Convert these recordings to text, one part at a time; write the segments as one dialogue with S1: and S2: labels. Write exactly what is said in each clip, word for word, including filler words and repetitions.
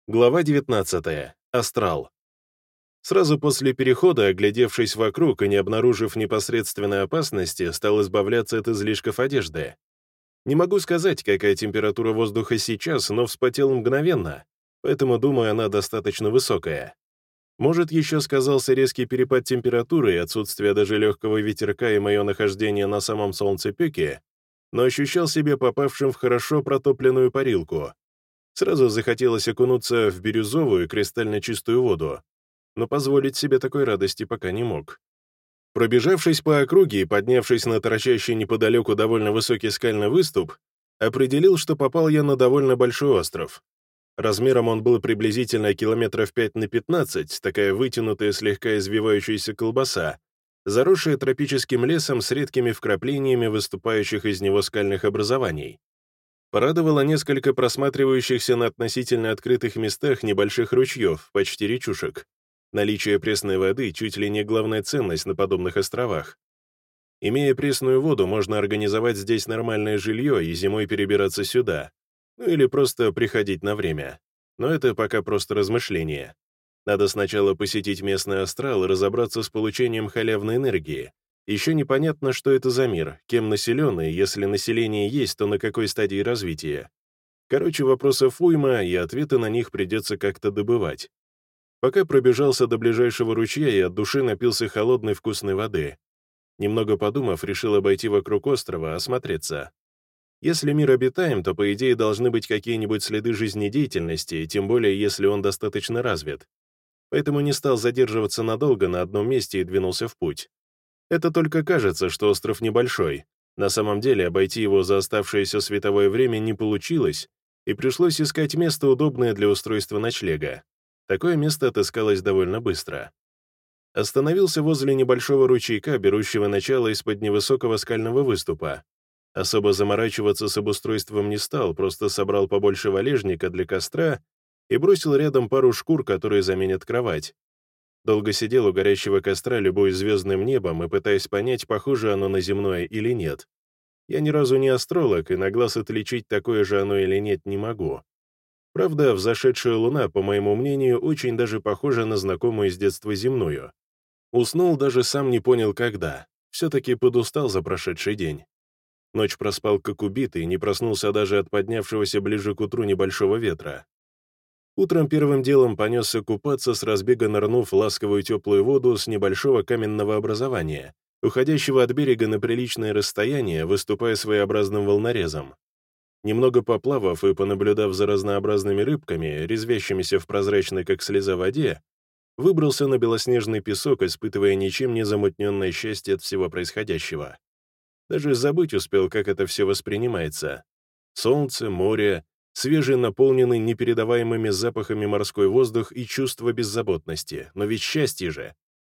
S1: Глава девятнадцатая. Астрал. Сразу после перехода, оглядевшись вокруг и не обнаружив непосредственной опасности, стал избавляться от излишков одежды. Не могу сказать, какая температура воздуха сейчас, но вспотел мгновенно, поэтому, думаю, она достаточно высокая. Может, еще сказался резкий перепад температуры и отсутствие даже легкого ветерка и мое нахождение на самом солнцепеке, но ощущал себя попавшим в хорошо протопленную парилку. Сразу захотелось окунуться в бирюзовую кристально чистую воду, но позволить себе такой радости пока не мог. Пробежавшись по округе и поднявшись на торчащий неподалеку довольно высокий скальный выступ, определил, что попал я на довольно большой остров. Размером он был приблизительно километров пять на пятнадцать, такая вытянутая, слегка извивающаяся колбаса, заросшая тропическим лесом с редкими вкраплениями выступающих из него скальных образований. Порадовало несколько просматривающихся на относительно открытых местах небольших ручьев, почти речушек. Наличие пресной воды чуть ли не главная ценность на подобных островах. Имея пресную воду, можно организовать здесь нормальное жилье и зимой перебираться сюда. Ну или просто приходить на время. Но это пока просто размышление. Надо сначала посетить местный астрал и разобраться с получением халявной энергии. Еще непонятно, что это за мир, кем населен, и если население есть, то на какой стадии развития. Короче, вопросов уйма, и ответы на них придется как-то добывать. Пока пробежался до ближайшего ручья и от души напился холодной вкусной воды. Немного подумав, решил обойти вокруг острова, осмотреться. Если мир обитаем, то, по идее, должны быть какие-нибудь следы жизнедеятельности, тем более, если он достаточно развит. Поэтому не стал задерживаться надолго на одном месте и двинулся в путь. Это только кажется, что остров небольшой. На самом деле, обойти его за оставшееся световое время не получилось, и пришлось искать место, удобное для устройства ночлега. Такое место отыскалось довольно быстро. Остановился возле небольшого ручейка, берущего начало из-под невысокого скального выступа. Особо заморачиваться с обустройством не стал, просто собрал побольше валежника для костра и бросил рядом пару шкур, которые заменят кровать. Долго сидел у горящего костра, любуясь звездным небом и пытаясь понять, похоже оно на земное или нет. Я ни разу не астролог, и на глаз отличить, такое же оно или нет, не могу. Правда, взошедшая луна, по моему мнению, очень даже похожа на знакомую с детства земную. Уснул, даже сам не понял, когда. Все-таки подустал за прошедший день. Ночь проспал как убитый, не проснулся даже от поднявшегося ближе к утру небольшого ветра. Утром первым делом понесся купаться, с разбега нырнув в ласковую теплую воду с небольшого каменного образования, уходящего от берега на приличное расстояние, выступая своеобразным волнорезом. Немного поплавав и понаблюдав за разнообразными рыбками, резвящимися в прозрачной, как слеза, воде, выбрался на белоснежный песок, испытывая ничем не замутненное счастье от всего происходящего. Даже забыть успел, как это все воспринимается. Солнце, море, свежий, наполненный непередаваемыми запахами морской воздух и чувство беззаботности. Но ведь счастье же!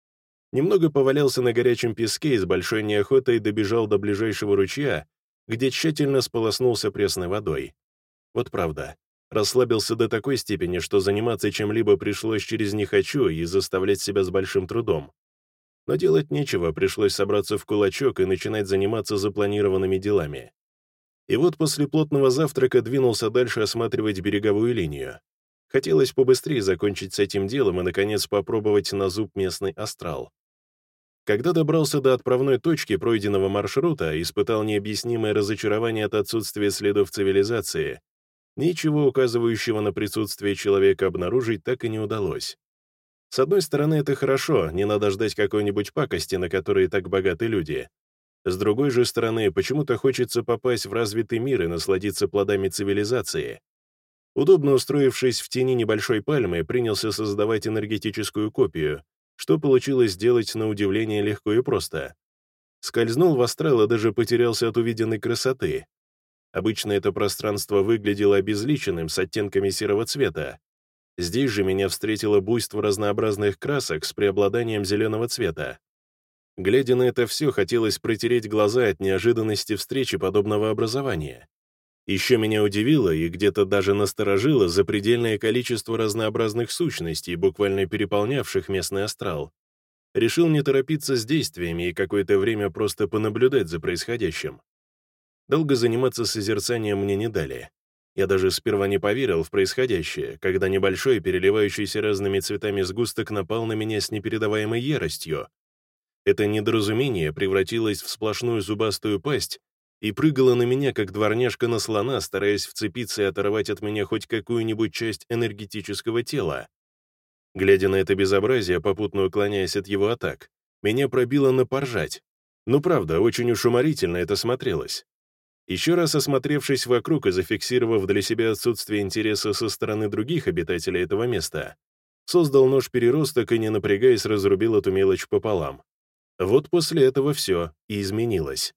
S1: Немного повалялся на горячем песке и с большой неохотой добежал до ближайшего ручья, где тщательно сполоснулся пресной водой. Вот правда, расслабился до такой степени, что заниматься чем-либо пришлось через «не хочу» и заставлять себя с большим трудом. Но делать нечего, пришлось собраться в кулачок и начинать заниматься запланированными делами. И вот после плотного завтрака двинулся дальше осматривать береговую линию. Хотелось побыстрее закончить с этим делом и, наконец, попробовать на зуб местный астрал. Когда добрался до отправной точки пройденного маршрута, испытал необъяснимое разочарование от отсутствия следов цивилизации. Ничего указывающего на присутствие человека обнаружить так и не удалось. С одной стороны, это хорошо, не надо ждать какой-нибудь пакости, на которые так богаты люди. С другой же стороны, почему-то хочется попасть в развитый мир и насладиться плодами цивилизации. Удобно устроившись в тени небольшой пальмы, принялся создавать энергетическую копию, что получилось сделать на удивление легко и просто. Скользнул в астрал и даже потерялся от увиденной красоты. Обычно это пространство выглядело обезличенным, с оттенками серого цвета. Здесь же меня встретило буйство разнообразных красок с преобладанием зеленого цвета. Глядя на это все, хотелось протереть глаза от неожиданности встречи подобного образования. Еще меня удивило и где-то даже насторожило запредельное количество разнообразных сущностей, буквально переполнявших местный астрал. Решил не торопиться с действиями и какое-то время просто понаблюдать за происходящим. Долго заниматься созерцанием мне не дали. Я даже сперва не поверил в происходящее, когда небольшой, переливающийся разными цветами сгусток напал на меня с непередаваемой яростью. Это недоразумение превратилось в сплошную зубастую пасть и прыгало на меня, как дворняжка на слона, стараясь вцепиться и оторвать от меня хоть какую-нибудь часть энергетического тела. Глядя на это безобразие, попутно уклоняясь от его атак, меня пробило на поржать. Ну правда, очень уж уморительно это смотрелось. Еще раз осмотревшись вокруг и зафиксировав для себя отсутствие интереса со стороны других обитателей этого места, создал нож-переросток и, не напрягаясь, разрубил эту мелочь пополам. Вот после этого все и изменилось.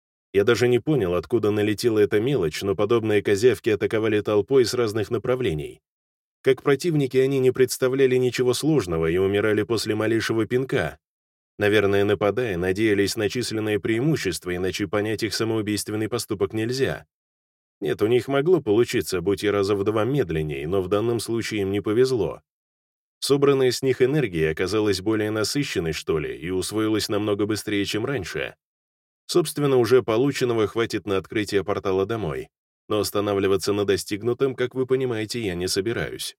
S1: Я даже не понял, откуда налетела эта мелочь, но подобные козявки атаковали толпой с разных направлений. Как противники они не представляли ничего сложного и умирали после малейшего пинка. Наверное, нападая, надеялись на численное преимущество, иначе понять их самоубийственный поступок нельзя. Нет, у них могло получиться, будь я раза в два медленнее, но в данном случае им не повезло. Собранная с них энергия оказалась более насыщенной, что ли, и усвоилась намного быстрее, чем раньше. Собственно, уже полученного хватит на открытие портала домой, но останавливаться на достигнутом, как вы понимаете, я не собираюсь.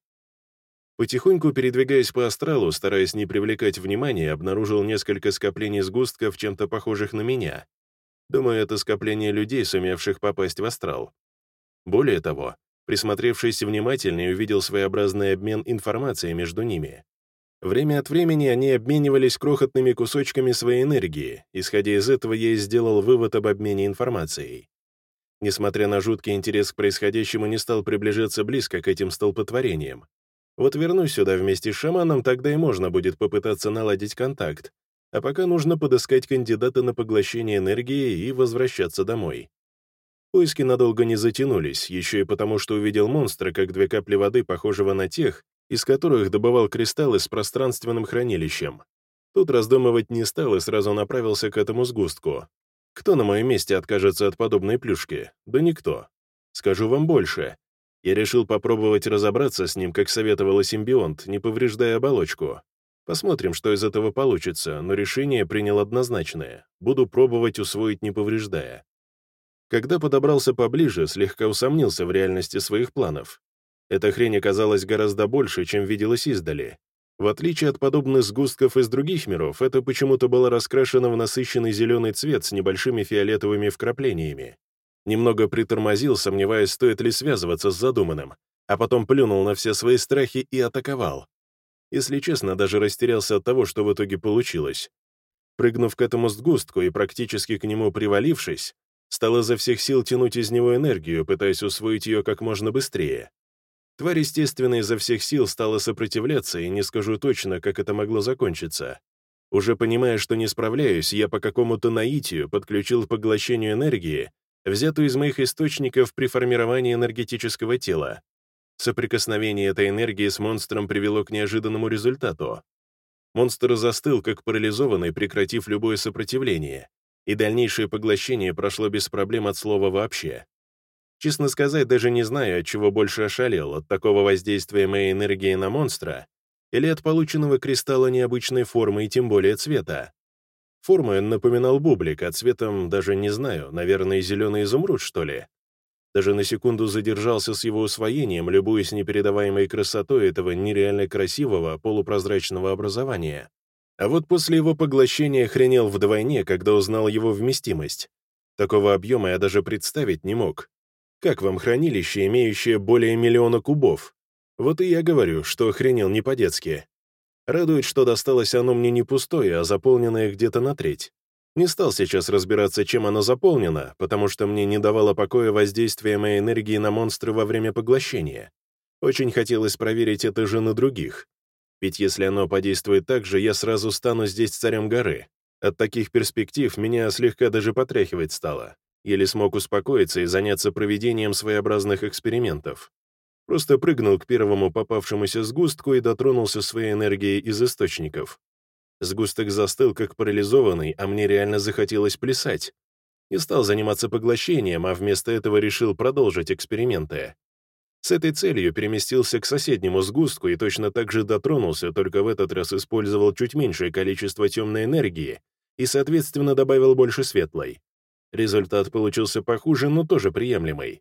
S1: Потихоньку передвигаясь по астралу, стараясь не привлекать внимания, обнаружил несколько скоплений сгустков, чем-то похожих на меня. Думаю, это скопление людей, сумевших попасть в астрал. Более того, присмотревшись внимательнее, увидел своеобразный обмен информацией между ними. Время от времени они обменивались крохотными кусочками своей энергии. Исходя из этого, я и сделал вывод об обмене информацией. Несмотря на жуткий интерес к происходящему, не стал приближаться близко к этим столпотворениям. Вот вернусь сюда вместе с шаманом, тогда и можно будет попытаться наладить контакт. А пока нужно подыскать кандидата на поглощение энергии и возвращаться домой. Поиски надолго не затянулись, еще и потому, что увидел монстра, как две капли воды, похожего на тех, из которых добывал кристаллы с пространственным хранилищем. Тут раздумывать не стал и сразу направился к этому сгустку. Кто на моем месте откажется от подобной плюшки? Да никто. Скажу вам больше. Я решил попробовать разобраться с ним, как советовал симбионт, не повреждая оболочку. Посмотрим, что из этого получится, но решение принял однозначное. Буду пробовать усвоить, не повреждая. Когда подобрался поближе, слегка усомнился в реальности своих планов. Эта хрень оказалась гораздо больше, чем виделось издали. В отличие от подобных сгустков из других миров, это почему-то было раскрашено в насыщенный зеленый цвет с небольшими фиолетовыми вкраплениями. Немного притормозил, сомневаясь, стоит ли связываться с задуманным, а потом плюнул на все свои страхи и атаковал. Если честно, даже растерялся от того, что в итоге получилось. Прыгнув к этому сгустку и практически к нему привалившись, стал изо всех сил тянуть из него энергию, пытаясь усвоить ее как можно быстрее. Тварь, естественно, изо всех сил стала сопротивляться, и не скажу точно, как это могло закончиться. Уже понимая, что не справляюсь, я по какому-то наитию подключил к поглощению энергии, взятую из моих источников при формировании энергетического тела. Соприкосновение этой энергии с монстром привело к неожиданному результату. Монстр застыл, как парализованный, прекратив любое сопротивление, и дальнейшее поглощение прошло без проблем от слова «вообще». Честно сказать, даже не знаю, от чего больше ошалел, от такого воздействия моей энергии на монстра или от полученного кристалла необычной формы и тем более цвета. Формой он напоминал бублик, а цветом даже не знаю, наверное, зеленый изумруд, что ли. Даже на секунду задержался с его усвоением, любуясь непередаваемой красотой этого нереально красивого полупрозрачного образования. А вот после его поглощения охренел вдвойне, когда узнал его вместимость. Такого объема я даже представить не мог. Как вам хранилище, имеющее более миллиона кубов? Вот и я говорю, что охренел не по-детски. Радует, что досталось оно мне не пустое, а заполненное где-то на треть. Не стал сейчас разбираться, чем оно заполнено, потому что мне не давало покоя воздействие моей энергии на монстры во время поглощения. Очень хотелось проверить это же на других. Ведь если оно подействует так же, я сразу стану здесь царем горы. От таких перспектив меня слегка даже потряхивать стало. Еле смог успокоиться и заняться проведением своеобразных экспериментов. Просто прыгнул к первому попавшемуся сгустку и дотронулся своей энергией из источников. Сгусток застыл, как парализованный, а мне реально захотелось плясать. Не стал заниматься поглощением, а вместо этого решил продолжить эксперименты. С этой целью переместился к соседнему сгустку и точно так же дотронулся, только в этот раз использовал чуть меньшее количество темной энергии и, соответственно, добавил больше светлой. Результат получился похуже, но тоже приемлемый.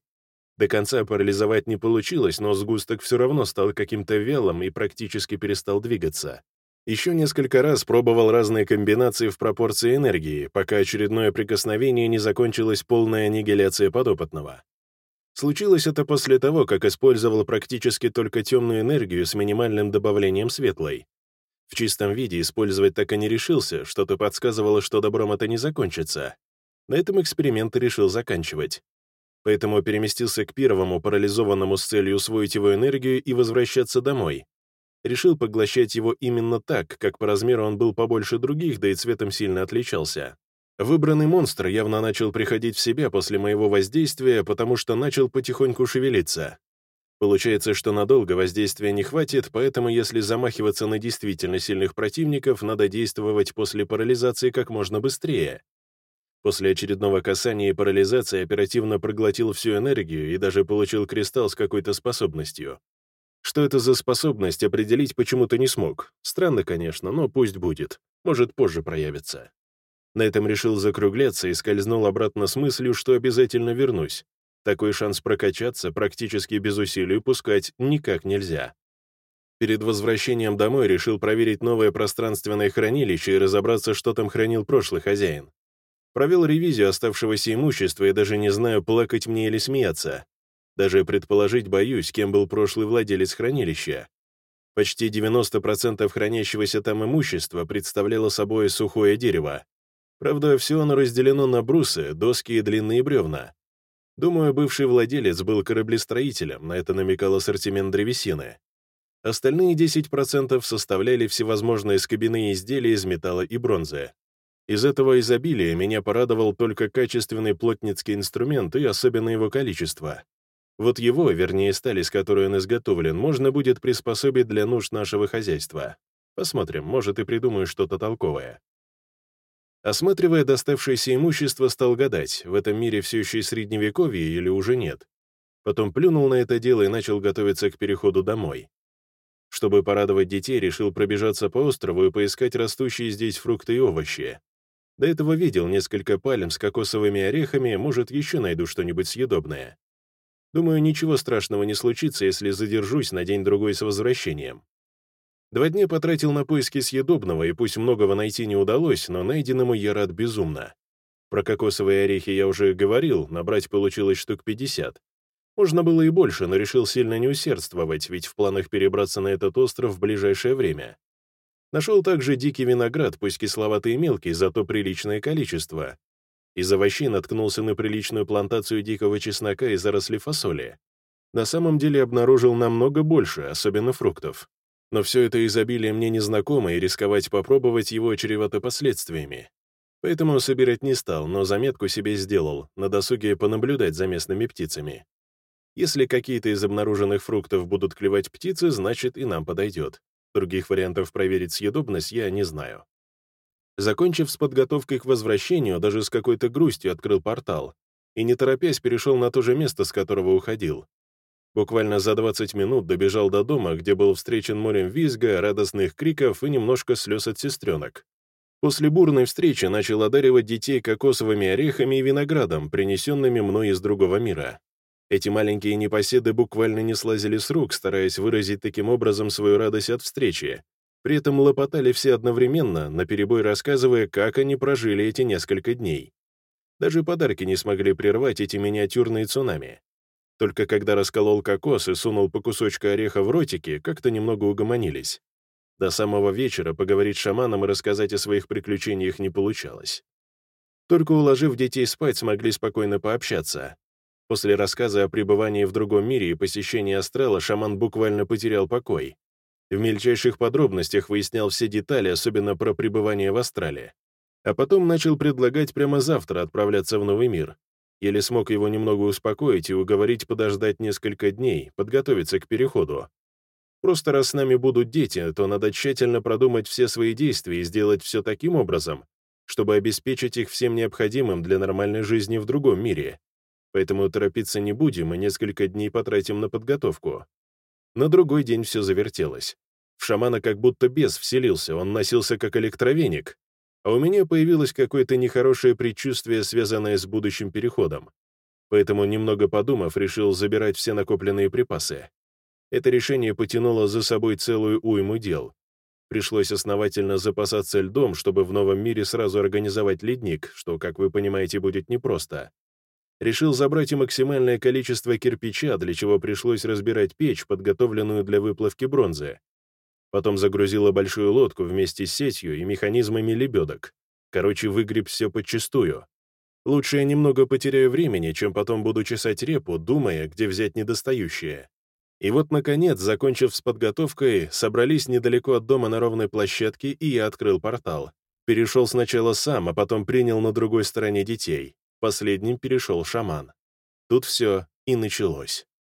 S1: До конца парализовать не получилось, но сгусток все равно стал каким-то вялым и практически перестал двигаться. Еще несколько раз пробовал разные комбинации в пропорции энергии, пока очередное прикосновение не закончилась полная аннигиляция подопытного. Случилось это после того, как использовал практически только темную энергию с минимальным добавлением светлой. В чистом виде использовать так и не решился, что-то подсказывало, что добром это не закончится. На этом эксперимент решил заканчивать. Поэтому переместился к первому парализованному с целью усвоить его энергию и возвращаться домой. Решил поглощать его именно так, как по размеру он был побольше других, да и цветом сильно отличался. Выбранный монстр явно начал приходить в себя после моего воздействия, потому что начал потихоньку шевелиться. Получается, что надолго воздействия не хватит, поэтому если замахиваться на действительно сильных противников, надо действовать после парализации как можно быстрее. После очередного касания и парализации оперативно проглотил всю энергию и даже получил кристалл с какой-то способностью. Что это за способность, определить почему-то не смог. Странно, конечно, но пусть будет. Может, позже проявится. На этом решил закругляться и скользнул обратно с мыслью, что обязательно вернусь. Такой шанс прокачаться практически без усилий упускать никак нельзя. Перед возвращением домой решил проверить новое пространственное хранилище и разобраться, что там хранил прошлый хозяин. Провел ревизию оставшегося имущества и даже не знаю, плакать мне или смеяться. Даже предположить боюсь, кем был прошлый владелец хранилища. Почти девяносто процентов хранящегося там имущества представляло собой сухое дерево. Правда, все оно разделено на брусы, доски и длинные бревна. Думаю, бывший владелец был кораблестроителем, на это намекал ассортимент древесины. Остальные десять процентов составляли всевозможные скобяные изделия из металла и бронзы. Из этого изобилия меня порадовал только качественный плотницкий инструмент и особенно его количество. Вот его, вернее сталь, из которой он изготовлен, можно будет приспособить для нужд нашего хозяйства. Посмотрим, может и придумаю что-то толковое. Осматривая доставшееся имущество, стал гадать, в этом мире все еще и средневековье или уже нет. Потом плюнул на это дело и начал готовиться к переходу домой. Чтобы порадовать детей, решил пробежаться по острову и поискать растущие здесь фрукты и овощи. До этого видел несколько пальм с кокосовыми орехами, может, еще найду что-нибудь съедобное. Думаю, ничего страшного не случится, если задержусь на день-другой с возвращением. Два дня потратил на поиски съедобного, и пусть многого найти не удалось, но найденному я рад безумно. Про кокосовые орехи я уже говорил, набрать получилось штук пятьдесят. Можно было и больше, но решил сильно не усердствовать, ведь в планах перебраться на этот остров в ближайшее время. Нашел также дикий виноград, пусть кисловатый и мелкий, зато приличное количество. Из овощей наткнулся на приличную плантацию дикого чеснока и заросли фасоли. На самом деле обнаружил намного больше, особенно фруктов. Но все это изобилие мне незнакомо, и рисковать попробовать его чревато последствиями. Поэтому собирать не стал, но заметку себе сделал, на досуге понаблюдать за местными птицами. Если какие-то из обнаруженных фруктов будут клевать птицы, значит и нам подойдет. Других вариантов проверить съедобность я не знаю. Закончив с подготовкой к возвращению, даже с какой-то грустью открыл портал и, не торопясь, перешел на то же место, с которого уходил. Буквально за двадцать минут добежал до дома, где был встречен морем визга, радостных криков и немножко слез от сестренок. После бурной встречи начал одаривать детей кокосовыми орехами и виноградом, принесенными мной из другого мира. Эти маленькие непоседы буквально не слазили с рук, стараясь выразить таким образом свою радость от встречи. При этом лопотали все одновременно, наперебой рассказывая, как они прожили эти несколько дней. Даже подарки не смогли прервать эти миниатюрные цунами. Только когда расколол кокос и сунул по кусочку ореха в ротики, как-то немного угомонились. До самого вечера поговорить с шаманом и рассказать о своих приключениях не получалось. Только уложив детей спать, смогли спокойно пообщаться. После рассказа о пребывании в другом мире и посещении астрала шаман буквально потерял покой. В мельчайших подробностях выяснял все детали, особенно про пребывание в астрале. А потом начал предлагать прямо завтра отправляться в новый мир. Еле смог его немного успокоить и уговорить подождать несколько дней, подготовиться к переходу. Просто раз с нами будут дети, то надо тщательно продумать все свои действия и сделать все таким образом, чтобы обеспечить их всем необходимым для нормальной жизни в другом мире. Поэтому торопиться не будем и несколько дней потратим на подготовку. На другой день все завертелось. В шамана как будто бес вселился, он носился как электровеник. А у меня появилось какое-то нехорошее предчувствие, связанное с будущим переходом. Поэтому, немного подумав, решил забирать все накопленные припасы. Это решение потянуло за собой целую уйму дел. Пришлось основательно запасаться льдом, чтобы в новом мире сразу организовать ледник, что, как вы понимаете, будет непросто. Решил забрать и максимальное количество кирпича, для чего пришлось разбирать печь, подготовленную для выплавки бронзы. Потом загрузила большую лодку вместе с сетью и механизмами лебедок. Короче, выгреб все подчистую. Лучше я немного потеряю времени, чем потом буду чесать репу, думая, где взять недостающее. И вот, наконец, закончив с подготовкой, собрались недалеко от дома на ровной площадке, и я открыл портал. Перешел сначала сам, а потом принял на другой стороне детей. Последним перешел шаман. Тут все и началось.